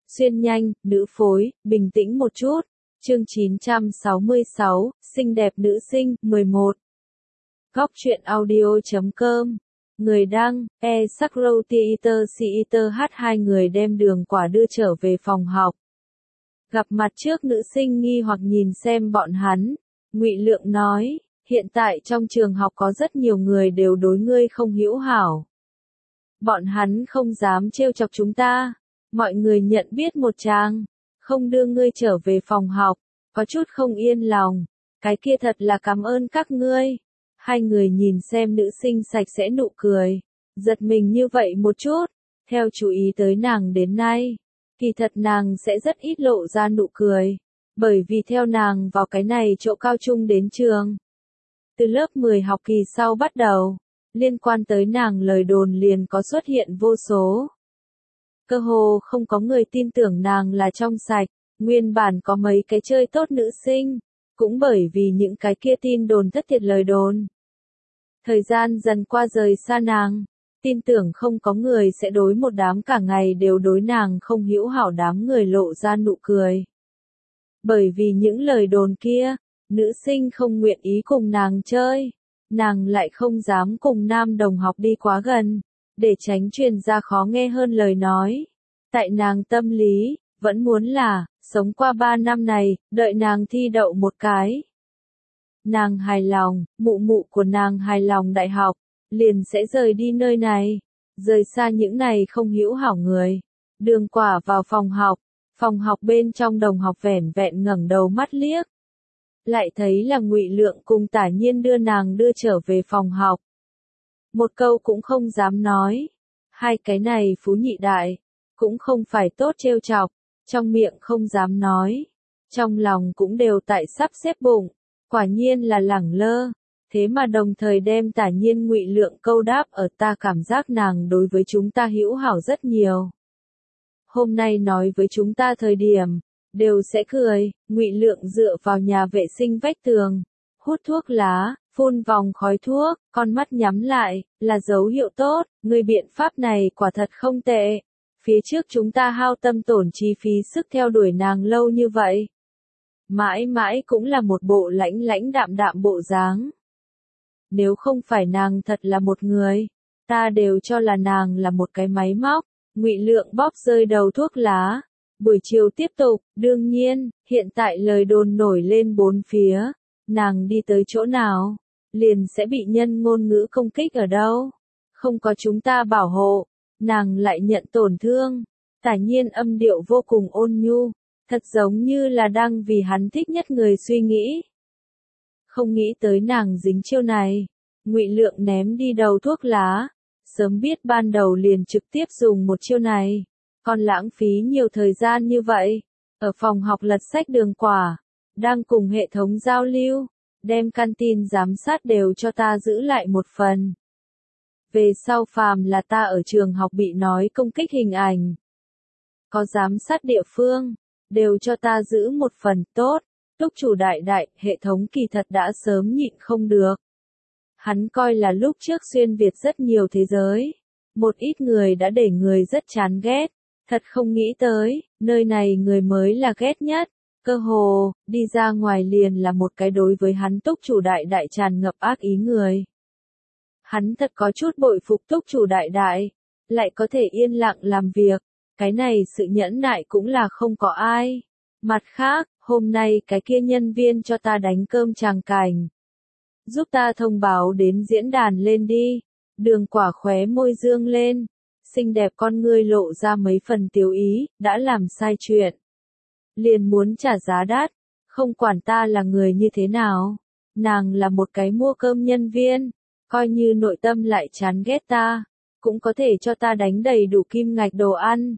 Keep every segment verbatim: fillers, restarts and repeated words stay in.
xuyên nhanh, nữ phối, bình tĩnh một chút. Chương chín trăm sáu mươi sáu, xinh đẹp nữ sinh, mười một. Góc truyện audio chấm com. Người đăng, e Sakro Theater Theater H hai người đem đường quả đưa trở về phòng học. Gặp mặt trước nữ sinh nghi hoặc nhìn xem bọn hắn. Ngụy Lượng nói, hiện tại trong trường học có rất nhiều người đều đối ngươi không hữu hảo. Bọn hắn không dám trêu chọc chúng ta. Mọi người nhận biết một chàng, không đưa ngươi trở về phòng học, có chút không yên lòng. Cái kia thật là cảm ơn các ngươi. Hai người nhìn xem nữ sinh sạch sẽ nụ cười, giật mình như vậy một chút, theo chú ý tới nàng đến nay. Kỳ thật nàng sẽ rất ít lộ ra nụ cười, bởi vì theo nàng vào cái này chỗ cao trung đến trường. Từ lớp mười học kỳ sau bắt đầu, liên quan tới nàng lời đồn liền có xuất hiện vô số. Cơ hồ không có người tin tưởng nàng là trong sạch, nguyên bản có mấy cái chơi tốt nữ sinh, cũng bởi vì những cái kia tin đồn thất thiệt lời đồn. Thời gian dần qua rời xa nàng, tin tưởng không có người sẽ đối một đám cả ngày đều đối nàng không hữu hảo đám người lộ ra nụ cười. Bởi vì những lời đồn kia, nữ sinh không nguyện ý cùng nàng chơi, nàng lại không dám cùng nam đồng học đi quá gần, để tránh truyền ra khó nghe hơn lời nói. Tại nàng tâm lý, vẫn muốn là, sống qua ba năm này, đợi nàng thi đậu một cái. Nàng hài lòng, mụ mụ của nàng hài lòng đại học, liền sẽ rời đi nơi này, rời xa những này không hữu hảo người. Đường quả vào phòng học, phòng học bên trong đồng học vẻn vẹn ngẩng đầu mắt liếc. Lại thấy là Ngụy Lượng cùng Tả Nhiên đưa nàng đưa trở về phòng học. Một câu cũng không dám nói. Hai cái này phú nhị đại, cũng không phải tốt trêu chọc, trong miệng không dám nói, trong lòng cũng đều tại sắp xếp bụng, quả nhiên là lẳng lơ, thế mà đồng thời đem Tả Nhiên Ngụy Lượng câu đáp ở ta cảm giác nàng đối với chúng ta hữu hảo rất nhiều. Hôm nay nói với chúng ta thời điểm, đều sẽ cười. Ngụy Lượng dựa vào nhà vệ sinh vách tường, hút thuốc lá, phun vòng khói thuốc, con mắt nhắm lại, là dấu hiệu tốt, người biện pháp này quả thật không tệ. Phía trước chúng ta hao tâm tổn chi phí sức theo đuổi nàng lâu như vậy. Mãi mãi cũng là một bộ lãnh lãnh đạm đạm bộ dáng. Nếu không phải nàng thật là một người, ta đều cho là nàng là một cái máy móc. Ngụy Lượng bóp rơi đầu thuốc lá. Buổi chiều tiếp tục, đương nhiên, hiện tại lời đồn nổi lên bốn phía. Nàng đi tới chỗ nào, liền sẽ bị nhân ngôn ngữ công kích ở đâu. Không có chúng ta bảo hộ, nàng lại nhận tổn thương. Tả Nhiên âm điệu vô cùng ôn nhu, thật giống như là đang vì hắn thích nhất người suy nghĩ. Không nghĩ tới nàng dính chiêu này. Ngụy Lượng ném đi đầu thuốc lá. Sớm biết ban đầu liền trực tiếp dùng một chiêu này, còn lãng phí nhiều thời gian như vậy. Ở phòng học lật sách đường quả, đang cùng hệ thống giao lưu, đem canteen giám sát đều cho ta giữ lại một phần. Về sau phàm là ta ở trường học bị nói công kích hình ảnh, có giám sát địa phương, đều cho ta giữ một phần. Tốt. Túc chủ đại đại, hệ thống kỳ thật đã sớm nhịn không được. Hắn coi là lúc trước xuyên Việt rất nhiều thế giới, một ít người đã để người rất chán ghét, thật không nghĩ tới, nơi này người mới là ghét nhất, cơ hồ, đi ra ngoài liền là một cái đối với hắn túc chủ đại đại tràn ngập ác ý người. Hắn thật có chút bội phục túc chủ đại đại, lại có thể yên lặng làm việc, cái này sự nhẫn nại cũng là không có ai. Mặt khác, hôm nay cái kia nhân viên cho ta đánh cơm tràng cảnh. Giúp ta thông báo đến diễn đàn lên đi. Đường quả khóe môi dương lên. Xinh đẹp con ngươi lộ ra mấy phần tiếu ý, đã làm sai chuyện. Liền muốn trả giá đắt, không quản ta là người như thế nào. Nàng là một cái mua cơm nhân viên, coi như nội tâm lại chán ghét ta, cũng có thể cho ta đánh đầy đủ kim ngạch đồ ăn.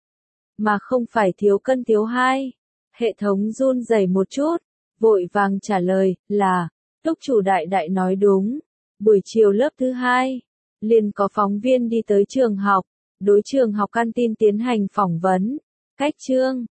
Mà không phải thiếu cân thiếu hai. Hệ thống run rẩy một chút, vội vàng trả lời, là, túc chủ đại đại nói đúng. Buổi chiều lớp thứ hai, liền có phóng viên đi tới trường học, đối trường học canteen tiến hành phỏng vấn. Cách chương,